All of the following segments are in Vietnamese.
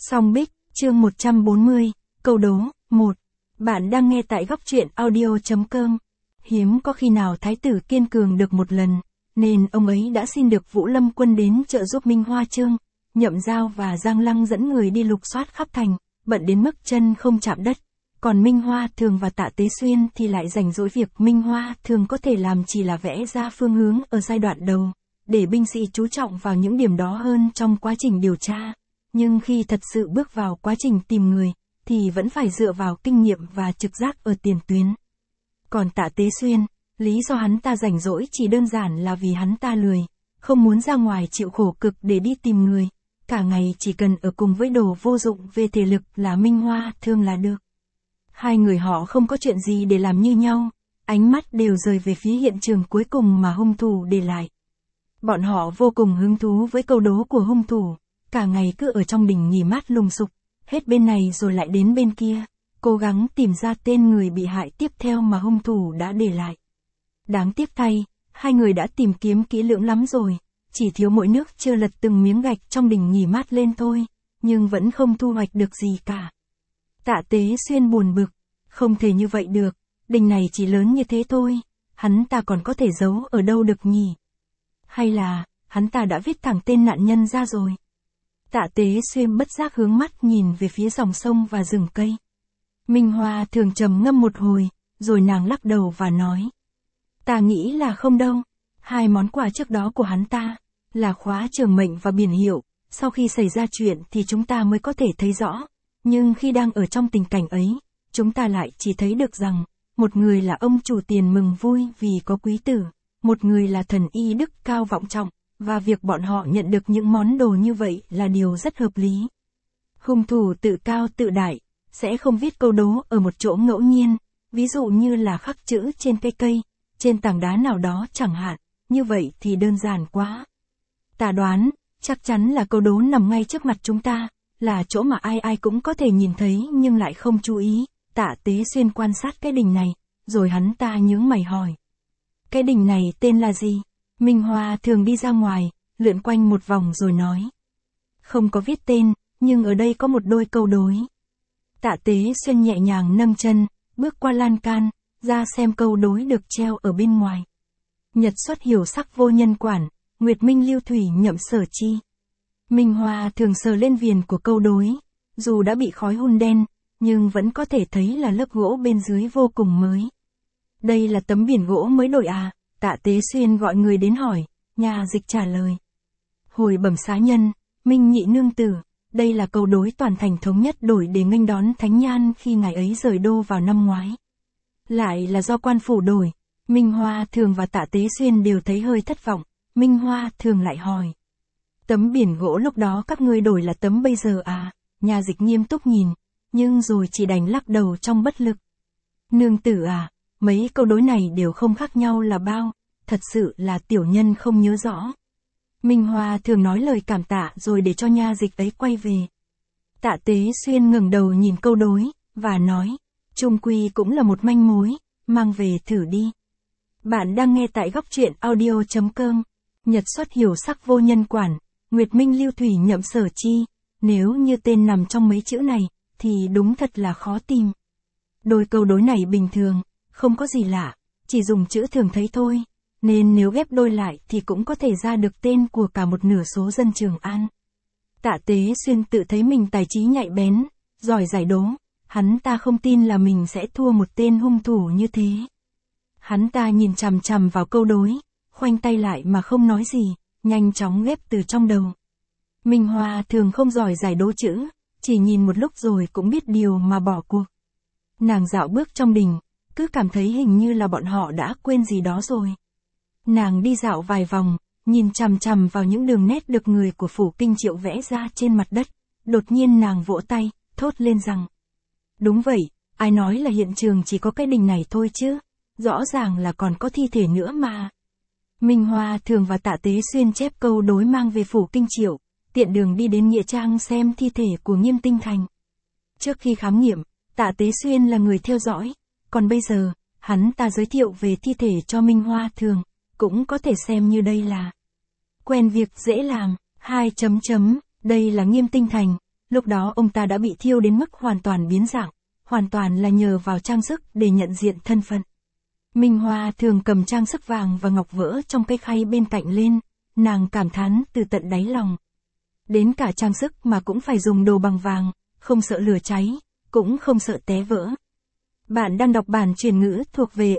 Song Bích, chương 140, câu đố, 1. Bạn đang nghe tại góc truyện audio.com. Hiếm có khi nào thái tử kiên cường được một lần, nên ông ấy đã xin được Vũ Lâm Quân đến trợ giúp Minh Hoa Chương, Nhậm Giao và Giang Lăng dẫn người đi lục soát khắp thành, bận đến mức chân không chạm đất. Còn Minh Hoa Thường và Tạ Tế Xuyên thì lại rảnh rỗi việc Minh Hoa Thường có thể làm chỉ là vẽ ra phương hướng ở giai đoạn đầu, để binh sĩ chú trọng vào những điểm đó hơn trong quá trình điều tra. Nhưng khi thật sự bước vào quá trình tìm người, thì vẫn phải dựa vào kinh nghiệm và trực giác ở tiền tuyến. Còn Tạ Tế Xuyên, lý do hắn ta rảnh rỗi chỉ đơn giản là vì hắn ta lười, không muốn ra ngoài chịu khổ cực để đi tìm người, cả ngày chỉ cần ở cùng với đồ vô dụng về thể lực là Minh Hoa Thương là được. Hai người họ không có chuyện gì để làm như nhau, ánh mắt đều rời về phía hiện trường cuối cùng mà hung thủ để lại. Bọn họ vô cùng hứng thú với câu đố của hung thủ, cả ngày cứ ở trong đình nghỉ mát lùng sục, hết bên này rồi lại đến bên kia, cố gắng tìm ra tên người bị hại tiếp theo mà hung thủ đã để lại. Đáng tiếc thay, hai người đã tìm kiếm kỹ lưỡng lắm rồi, chỉ thiếu mỗi nước chưa lật từng miếng gạch trong đình nghỉ mát lên thôi, nhưng vẫn không thu hoạch được gì cả. Tạ Tế Xuyên buồn bực, không thể như vậy được, đình này chỉ lớn như thế thôi, hắn ta còn có thể giấu ở đâu được nhỉ? Hay là, hắn ta đã viết thẳng tên nạn nhân ra rồi? Tạ Tế Xuyên bất giác hướng mắt nhìn về phía dòng sông và rừng cây. Minh Hoa Thường trầm ngâm một hồi, rồi nàng lắc đầu và nói. Ta nghĩ là không đâu, hai món quà trước đó của hắn ta, là khóa trường mệnh và biển hiệu, sau khi xảy ra chuyện thì chúng ta mới có thể thấy rõ. Nhưng khi đang ở trong tình cảnh ấy, chúng ta lại chỉ thấy được rằng, một người là ông chủ tiền mừng vui vì có quý tử, một người là thần y đức cao vọng trọng, và việc bọn họ nhận được những món đồ như vậy là điều rất hợp lý. Hung thủ tự cao tự đại, sẽ không viết câu đố ở một chỗ ngẫu nhiên, ví dụ như là khắc chữ trên cây, trên tảng đá nào đó chẳng hạn, như vậy thì đơn giản quá. Ta đoán, chắc chắn là câu đố nằm ngay trước mặt chúng ta, là chỗ mà ai ai cũng có thể nhìn thấy nhưng lại không chú ý. Tạ Tế Xuyên quan sát cái đình này, rồi hắn ta nhướng mày hỏi. Cái đình này tên là gì? Minh Hoa Thường đi ra ngoài, lượn quanh một vòng rồi nói. Không có viết tên, nhưng ở đây có một đôi câu đối. Tạ Tế Xuyên nhẹ nhàng nâng chân, bước qua lan can, ra xem câu đối được treo ở bên ngoài. Nhật xuất hiểu sắc vô nhân quản, Nguyệt Minh lưu thủy nhậm sở chi. Minh Hoa Thường sờ lên viền của câu đối, dù đã bị khói hun đen, nhưng vẫn có thể thấy là lớp gỗ bên dưới vô cùng mới. Đây là tấm biển gỗ mới đổi à? Tạ Tế Xuyên gọi người đến hỏi, nhà dịch trả lời. Hồi bẩm xá nhân, Minh Nhị nương tử, đây là câu đối toàn thành thống nhất đổi để nghênh đón Thánh Nhan khi ngài ấy rời đô vào năm ngoái. Lại là do quan phủ đổi. Minh Hoa Thường và Tạ Tế Xuyên đều thấy hơi thất vọng. Minh Hoa Thường lại hỏi. Tấm biển gỗ lúc đó các ngươi đổi là tấm bây giờ à? Nhà dịch nghiêm túc nhìn, nhưng rồi chỉ đành lắc đầu trong bất lực. Nương tử à, mấy câu đối này đều không khác nhau là bao, thật sự là tiểu nhân không nhớ rõ. Minh Hoa Thường nói lời cảm tạ rồi để cho nha dịch ấy quay về. Tạ Tế Xuyên ngẩng đầu nhìn câu đối, và nói, chung quy cũng là một manh mối, mang về thử đi. Bạn đang nghe tại góc truyện audio.com. Nhật xuất hiểu sắc vô nhân quản, Nguyệt Minh lưu thủy nhậm sở chi. Nếu như tên nằm trong mấy chữ này, thì đúng thật là khó tìm. Đôi câu đối này bình thường, không có gì lạ, chỉ dùng chữ thường thấy thôi, nên nếu ghép đôi lại thì cũng có thể ra được tên của cả một nửa số dân Trường An. Tạ Tế Xuyên tự thấy mình tài trí nhạy bén, giỏi giải đố, hắn ta không tin là mình sẽ thua một tên hung thủ như thế. Hắn ta nhìn chằm chằm vào câu đối, khoanh tay lại mà không nói gì, nhanh chóng ghép từ trong đầu. Minh Hoa Thường không giỏi giải đố chữ, chỉ nhìn một lúc rồi cũng biết điều mà bỏ cuộc. Nàng dạo bước trong đình, cứ cảm thấy hình như là bọn họ đã quên gì đó rồi. Nàng đi dạo vài vòng, nhìn chằm chằm vào những đường nét được người của Phủ Kinh Triệu vẽ ra trên mặt đất, đột nhiên nàng vỗ tay, thốt lên rằng. Đúng vậy, ai nói là hiện trường chỉ có cái đình này thôi chứ, rõ ràng là còn có thi thể nữa mà. Minh Hoa Thường và Tạ Tế Xuyên chép câu đối mang về Phủ Kinh Triệu, tiện đường đi đến nghĩa trang xem thi thể của Nghiêm Tinh Thành. Trước khi khám nghiệm, Tạ Tế Xuyên là người theo dõi, còn bây giờ, hắn ta giới thiệu về thi thể cho Minh Hoa Thường, cũng có thể xem như đây là quen việc dễ làm. Đây là Nghiêm Tinh Thành, Lúc đó ông ta đã bị thiêu đến mức hoàn toàn biến dạng, hoàn toàn là nhờ vào trang sức để nhận diện thân phận. Minh Hoa thường cầm trang sức vàng và ngọc vỡ trong cái khay bên cạnh lên, nàng cảm thán từ tận đáy lòng. Đến cả trang sức mà cũng phải dùng đồ bằng vàng, không sợ lửa cháy, cũng không sợ té vỡ. Bạn đang đọc bản truyền ngữ thuộc về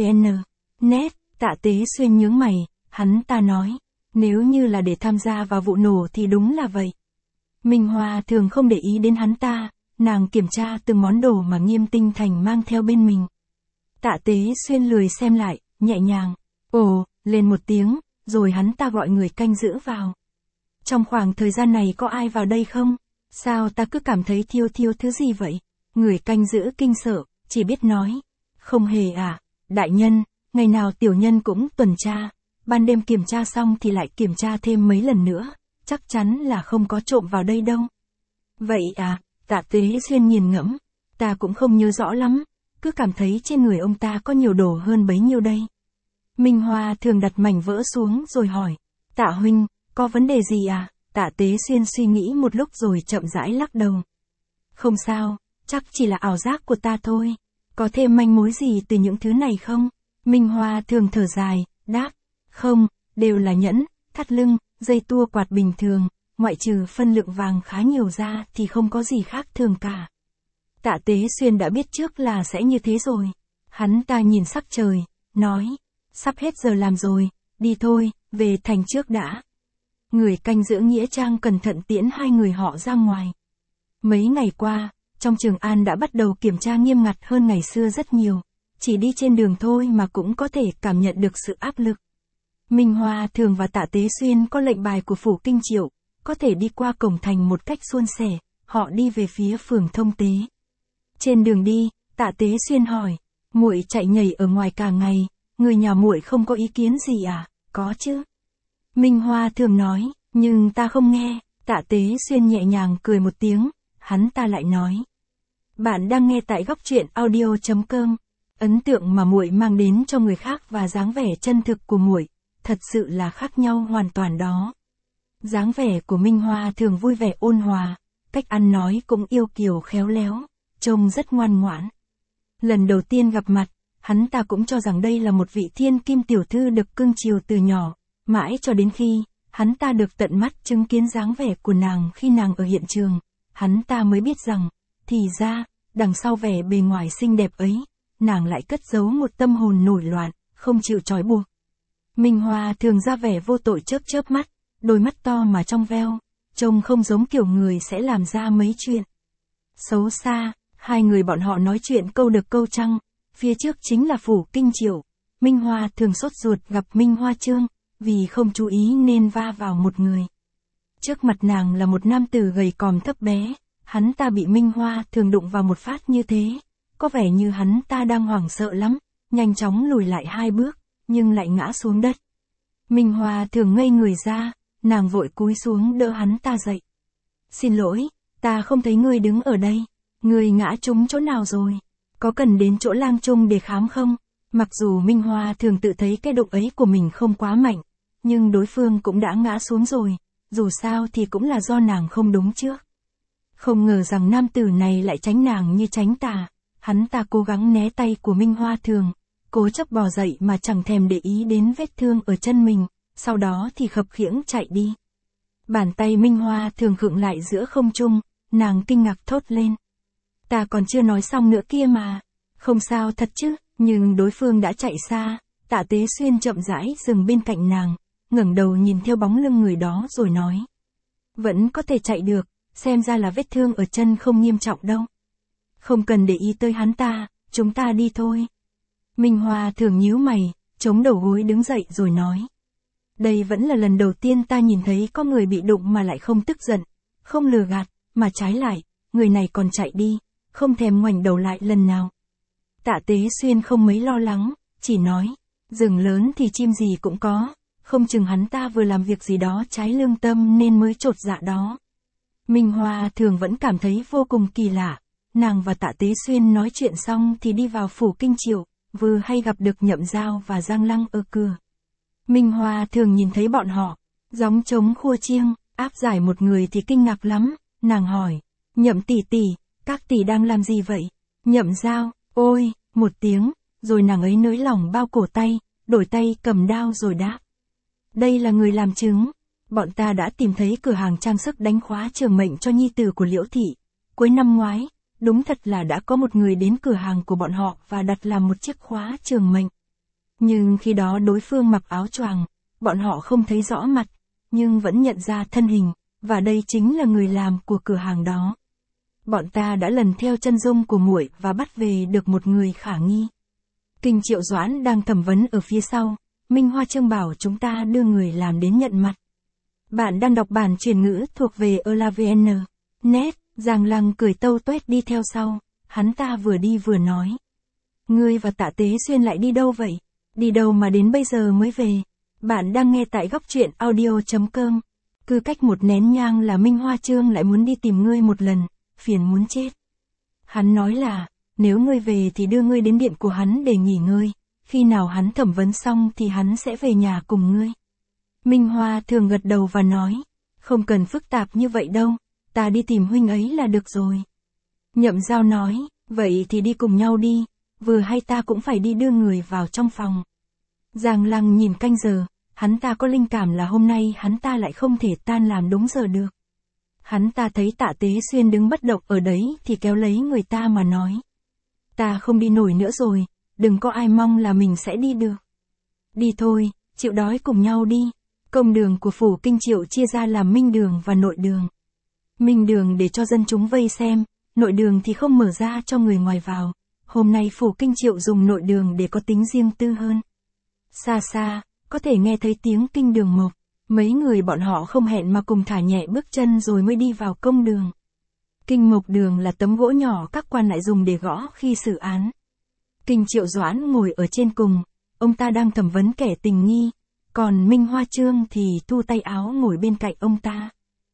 ELAVN.net, Tạ Tế Xuyên nhướng mày, hắn ta nói, nếu như là để tham gia vào vụ nổ thì đúng là vậy. Minh Hoa thường không để ý đến hắn ta, nàng kiểm tra từng món đồ mà Nghiêm Tinh Thành mang theo bên mình. Tạ Tế Xuyên lười xem lại, nhẹ nhàng, ồ, lên một tiếng, rồi hắn ta gọi người canh giữ vào. Trong khoảng thời gian này có ai vào đây không? Sao ta cứ cảm thấy thiêu thiêu thứ gì vậy? Người canh giữ kinh sợ, chỉ biết nói, không hề à, đại nhân, ngày nào tiểu nhân cũng tuần tra, ban đêm kiểm tra xong thì lại kiểm tra thêm mấy lần nữa, chắc chắn là không có trộm vào đây đâu. Vậy à, Tạ Tế Xuyên nghiền ngẫm, ta cũng không nhớ rõ lắm, cứ cảm thấy trên người ông ta có nhiều đồ hơn bấy nhiêu đây. Minh Hoa thường đặt mảnh vỡ xuống rồi hỏi, Tạ huynh, có vấn đề gì à? Tạ Tế Xuyên suy nghĩ một lúc rồi chậm rãi lắc đầu. Không sao, chắc chỉ là ảo giác của ta thôi. Có thêm manh mối gì từ những thứ này không? Minh Hoa thường thở dài, đáp, không, đều là nhẫn, thắt lưng, dây tua quạt bình thường, ngoại trừ phân lượng vàng khá nhiều ra thì không có gì khác thường cả. Tạ Tế Xuyên đã biết trước là sẽ như thế rồi. Hắn ta nhìn sắc trời, nói, sắp hết giờ làm rồi, đi thôi, về thành trước đã. Người canh giữ nghĩa trang cẩn thận tiễn hai người họ ra ngoài. Mấy ngày qua, trong Trường An đã bắt đầu kiểm tra nghiêm ngặt hơn ngày xưa rất nhiều. Chỉ đi trên đường thôi mà cũng có thể cảm nhận được sự áp lực. Minh Hoa thường và Tạ Tế Xuyên có lệnh bài của phủ Kinh Triệu, có thể đi qua cổng thành một cách suôn sẻ, họ đi về phía phường Thông Tế. Trên đường đi, Tạ Tế Xuyên hỏi, muội chạy nhảy ở ngoài cả ngày, người nhà muội không có ý kiến gì à? Có chứ. Minh Hoa thường nói, nhưng ta không nghe. Tạ Tế Xuyên nhẹ nhàng cười một tiếng, hắn ta lại nói. Bạn đang nghe tại góc truyện audio.com. Ấn tượng mà muội mang đến cho người khác và dáng vẻ chân thực của muội, thật sự là khác nhau hoàn toàn đó. Dáng vẻ của Minh Hoa thường vui vẻ ôn hòa, cách ăn nói cũng yêu kiều khéo léo, trông rất ngoan ngoãn. Lần đầu tiên gặp mặt, hắn ta cũng cho rằng đây là một vị thiên kim tiểu thư được cưng chiều từ nhỏ, mãi cho đến khi hắn ta được tận mắt chứng kiến dáng vẻ của nàng khi nàng ở hiện trường, hắn ta mới biết rằng, thì ra, đằng sau vẻ bề ngoài xinh đẹp ấy, nàng lại cất giấu một tâm hồn nổi loạn, không chịu trói buộc. Minh Hoa thường ra vẻ vô tội chớp chớp mắt, đôi mắt to mà trong veo, trông không giống kiểu người sẽ làm ra mấy chuyện xấu xa. Hai người bọn họ nói chuyện câu được câu trăng, phía trước chính là phủ Kinh Triệu. Minh Hoa thường sốt ruột gặp Minh Hoa Trương, vì không chú ý nên va vào một người. Trước mặt nàng là một nam tử gầy còm thấp bé, hắn ta bị Minh Hoa thường đụng vào một phát như thế, có vẻ như hắn ta đang hoảng sợ lắm, nhanh chóng lùi lại 2 bước, nhưng lại ngã xuống đất. Minh Hoa thường ngây người ra, nàng vội cúi xuống đỡ hắn ta dậy. Xin lỗi, ta không thấy ngươi đứng ở đây, ngươi ngã trúng chỗ nào rồi, có cần đến chỗ lang trung để khám không? Mặc dù Minh Hoa thường tự thấy cái đụng ấy của mình không quá mạnh, nhưng đối phương cũng đã ngã xuống rồi, dù sao thì cũng là do nàng không đúng trước. Không ngờ rằng nam tử này lại tránh nàng như tránh tà, hắn ta cố gắng né tay của Minh Hoa thường, cố chấp bò dậy mà chẳng thèm để ý đến vết thương ở chân mình, sau đó thì khập khiễng chạy đi. Bàn tay Minh Hoa thường khựng lại giữa không trung, nàng kinh ngạc thốt lên. Ta còn chưa nói xong nữa kia mà, không sao thật chứ, nhưng đối phương đã chạy xa. Tạ Tế Xuyên chậm rãi dừng bên cạnh nàng, ngẩng đầu nhìn theo bóng lưng người đó rồi nói. Vẫn có thể chạy được, xem ra là vết thương ở chân không nghiêm trọng đâu. Không cần để ý tới hắn ta, chúng ta đi thôi. Minh Hoa thường nhíu mày, chống đầu gối đứng dậy rồi nói. Đây vẫn là lần đầu tiên ta nhìn thấy có người bị đụng mà lại không tức giận, không lừa gạt, mà trái lại, người này còn chạy đi, không thèm ngoảnh đầu lại lần nào. Tạ Tế Xuyên không mấy lo lắng, chỉ nói, rừng lớn thì chim gì cũng có, không chừng hắn ta vừa làm việc gì đó trái lương tâm nên mới chột dạ đó. Minh Hoa thường vẫn cảm thấy vô cùng kỳ lạ, nàng và Tạ Tế Xuyên nói chuyện xong thì đi vào phủ Kinh Triệu, vừa hay gặp được Nhậm Giao và Giang Lăng ở cửa. Minh Hoa thường nhìn thấy bọn họ, gióng trống khua chiêng, áp giải một người thì kinh ngạc lắm, Nàng hỏi, Nhậm tỷ tỷ, các tỷ đang làm gì vậy? Nhậm Giao, ôi, một tiếng, rồi nàng ấy nới lỏng bao cổ tay, đổi tay cầm đao rồi đáp. Đây là người làm chứng. Bọn ta đã tìm thấy cửa hàng trang sức đánh khóa trường mệnh cho nhi tử của Liễu thị. Cuối năm ngoái, đúng thật là đã có một người đến cửa hàng của bọn họ và đặt làm một chiếc khóa trường mệnh. Nhưng khi đó đối phương mặc áo choàng, bọn họ không thấy rõ mặt, nhưng vẫn nhận ra thân hình, và đây chính là người làm của cửa hàng đó. Bọn ta đã lần theo chân dung của muội và bắt về được một người khả nghi. Kinh Triệu Doãn đang thẩm vấn ở phía sau, Minh Hoa Trương bảo chúng ta đưa người làm đến nhận mặt. Bạn đang đọc bản truyền ngữ thuộc về ELAVN. Net, Giang Lăng cười tâu tuét đi theo sau, hắn ta vừa đi vừa nói. Ngươi và Tạ Tế Xuyên lại đi đâu vậy? Đi đâu mà đến bây giờ mới về? Bạn đang nghe tại góc truyện audio.com. Cứ cách một nén nhang là Minh Hoa Trương lại muốn đi tìm ngươi một lần, phiền muốn chết. Hắn nói là, nếu ngươi về thì đưa ngươi đến điện của hắn để nghỉ ngơi, khi nào hắn thẩm vấn xong thì hắn sẽ về nhà cùng ngươi. Minh Hoa thường gật đầu và nói, không cần phức tạp như vậy đâu, ta đi tìm huynh ấy là được rồi. Nhậm Giao nói, vậy thì đi cùng nhau đi, vừa hay ta cũng phải đi đưa người vào trong phòng. Giang Lăng nhìn canh giờ, hắn ta có linh cảm là hôm nay hắn ta lại không thể tan làm đúng giờ được. Hắn ta thấy Tạ Tế Xuyên đứng bất động ở đấy thì kéo lấy người ta mà nói. Ta không đi nổi nữa rồi, đừng có ai mong là mình sẽ đi được. Đi thôi, chịu đói cùng nhau đi. Công đường của phủ Kinh Triệu chia ra làm minh đường và nội đường. Minh đường để cho dân chúng vây xem, nội đường thì không mở ra cho người ngoài vào. Hôm nay phủ Kinh Triệu dùng nội đường để có tính riêng tư hơn. Xa xa, có thể nghe thấy tiếng kinh đường mộc. Mấy người bọn họ không hẹn mà cùng thả nhẹ bước chân rồi mới đi vào công đường. Kinh mộc đường là tấm gỗ nhỏ các quan lại dùng để gõ khi xử án. Kinh Triệu Doãn ngồi ở trên cùng, ông ta đang thẩm vấn kẻ tình nghi, còn Minh Hoa Trương thì thu tay áo ngồi bên cạnh ông ta.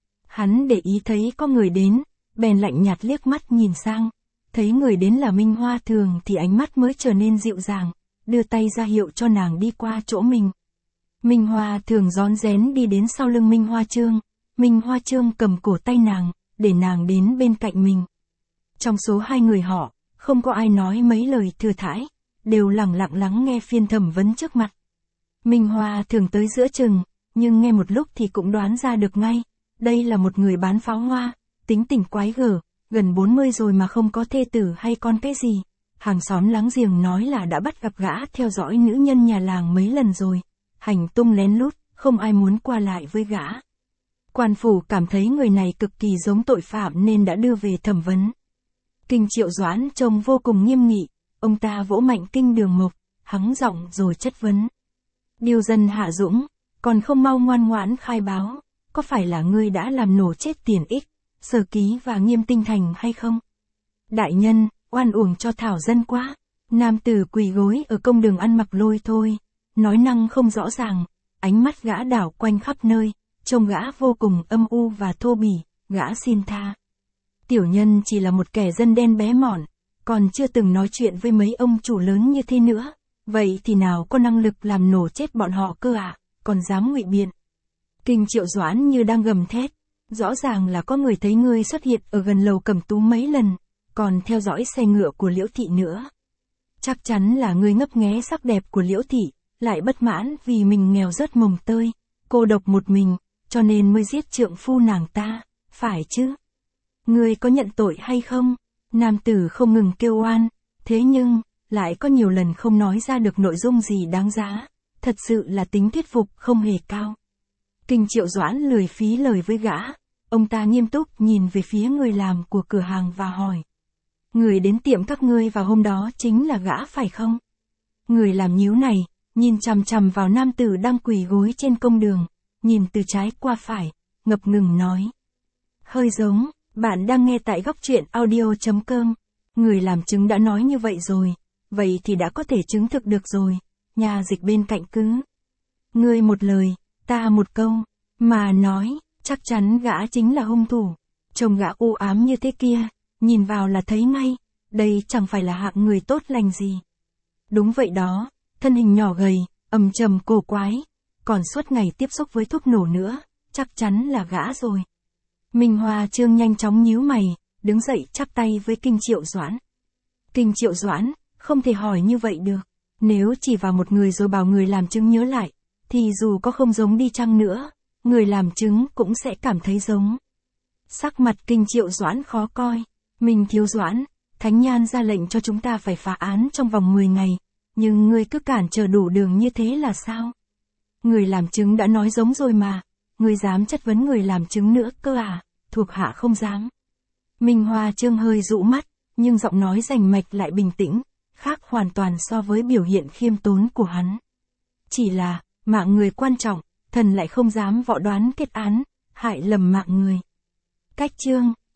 Hắn để ý thấy có người đến, bèn lạnh nhạt liếc mắt nhìn sang, thấy người đến là Minh Hoa Thường thì ánh mắt mới trở nên dịu dàng, đưa tay ra hiệu cho nàng đi qua chỗ mình. Minh Hoa Thường rón rén đi đến sau lưng Minh Hoa Trương, Minh Hoa Trương cầm cổ tay nàng, để nàng đến bên cạnh mình. Trong số hai người họ, không có ai nói mấy lời thừa thãi, đều lẳng lặng lắng nghe phiên thẩm vấn trước mặt. Minh Hoa Thường tới giữa chừng, nhưng nghe một lúc thì cũng đoán ra được ngay, đây là một người bán pháo hoa, tính tình quái gở, gần 40 rồi mà không có thê tử hay con cái gì. Hàng xóm láng giềng nói là đã bắt gặp gã theo dõi nữ nhân nhà làng mấy lần rồi, hành tung lén lút, không ai muốn qua lại với gã. Quan phủ cảm thấy người này cực kỳ giống tội phạm nên đã đưa về thẩm vấn. Kinh Triệu Doãn trông vô cùng nghiêm nghị, ông ta vỗ mạnh kinh đường mộc, hắng giọng rồi chất vấn. Điều dân Hạ Dũng, còn không mau ngoan ngoãn khai báo, có phải là ngươi đã làm nổ chết Tiền Ích, Sở Ký và Nghiêm Tinh Thành hay không? Đại nhân, oan uổng cho thảo dân quá. Nam tử quỳ gối ở công đường ăn mặc lôi thôi, nói năng không rõ ràng, ánh mắt gã đảo quanh khắp nơi, trông gã vô cùng âm u và thô bỉ, gã xin tha. Tiểu nhân chỉ là một kẻ dân đen bé mọn, còn chưa từng nói chuyện với mấy ông chủ lớn như thế nữa, vậy thì nào có năng lực làm nổ chết bọn họ cơ ạ, còn dám ngụy biện. Kinh Triệu Doãn như đang gầm thét, rõ ràng là có người thấy ngươi xuất hiện ở gần lầu Cẩm Tú mấy lần, còn theo dõi xe ngựa của Liễu thị nữa. Chắc chắn là ngươi ngấp nghé sắc đẹp của Liễu thị, lại bất mãn vì mình nghèo rớt mồng tơi, cô độc một mình, cho nên mới giết trượng phu nàng ta, phải chứ? Ngươi có nhận tội hay không? Nam tử không ngừng kêu oan, thế nhưng, lại có nhiều lần không nói ra được nội dung gì đáng giá, thật sự là tính thuyết phục không hề cao. Kinh Triệu Doãn lười phí lời với gã, ông ta nghiêm túc nhìn về phía người làm của cửa hàng và hỏi. Người đến tiệm các ngươi vào hôm đó chính là gã phải không? Người làm nhíu này, nhìn chằm chằm vào nam tử đang quỳ gối trên công đường, nhìn từ trái qua phải, ngập ngừng nói. Hơi giống, bạn đang nghe tại góc truyện audio.com. Người làm chứng đã nói như vậy rồi, vậy thì đã có thể chứng thực được rồi, nhà dịch bên cạnh cứ. Ngươi một lời, ta một câu, mà nói, chắc chắn gã chính là hung thủ. Trông gã u ám như thế kia, nhìn vào là thấy ngay, đây chẳng phải là hạng người tốt lành gì. Đúng vậy đó, thân hình nhỏ gầy, ầm trầm cổ quái, còn suốt ngày tiếp xúc với thuốc nổ nữa, chắc chắn là gã rồi. Minh Hoa Trương nhanh chóng nhíu mày, đứng dậy chắp tay với Kinh Triệu Doãn. Kinh Triệu Doãn, không thể hỏi như vậy được. Nếu chỉ vào một người rồi bảo người làm chứng nhớ lại, thì dù có không giống đi chăng nữa, người làm chứng cũng sẽ cảm thấy giống. Sắc mặt Kinh Triệu Doãn khó coi. Minh Thiếu Doãn, Thánh Nhan ra lệnh cho chúng ta phải phá án trong vòng 10 ngày, nhưng ngươi cứ cản trở đủ đường như thế là sao? Người làm chứng đã nói giống rồi mà, ngươi dám chất vấn người làm chứng nữa cơ à? Thuộc hạ không dám. Minh Hoa Trương hơi dụ mắt, nhưng giọng nói rành mạch lại bình tĩnh, khác hoàn toàn so với biểu hiện khiêm tốn của hắn. Chỉ là, mạng người quan trọng, thần lại không dám võ đoán kết án, hại lầm mạng người. Cách chương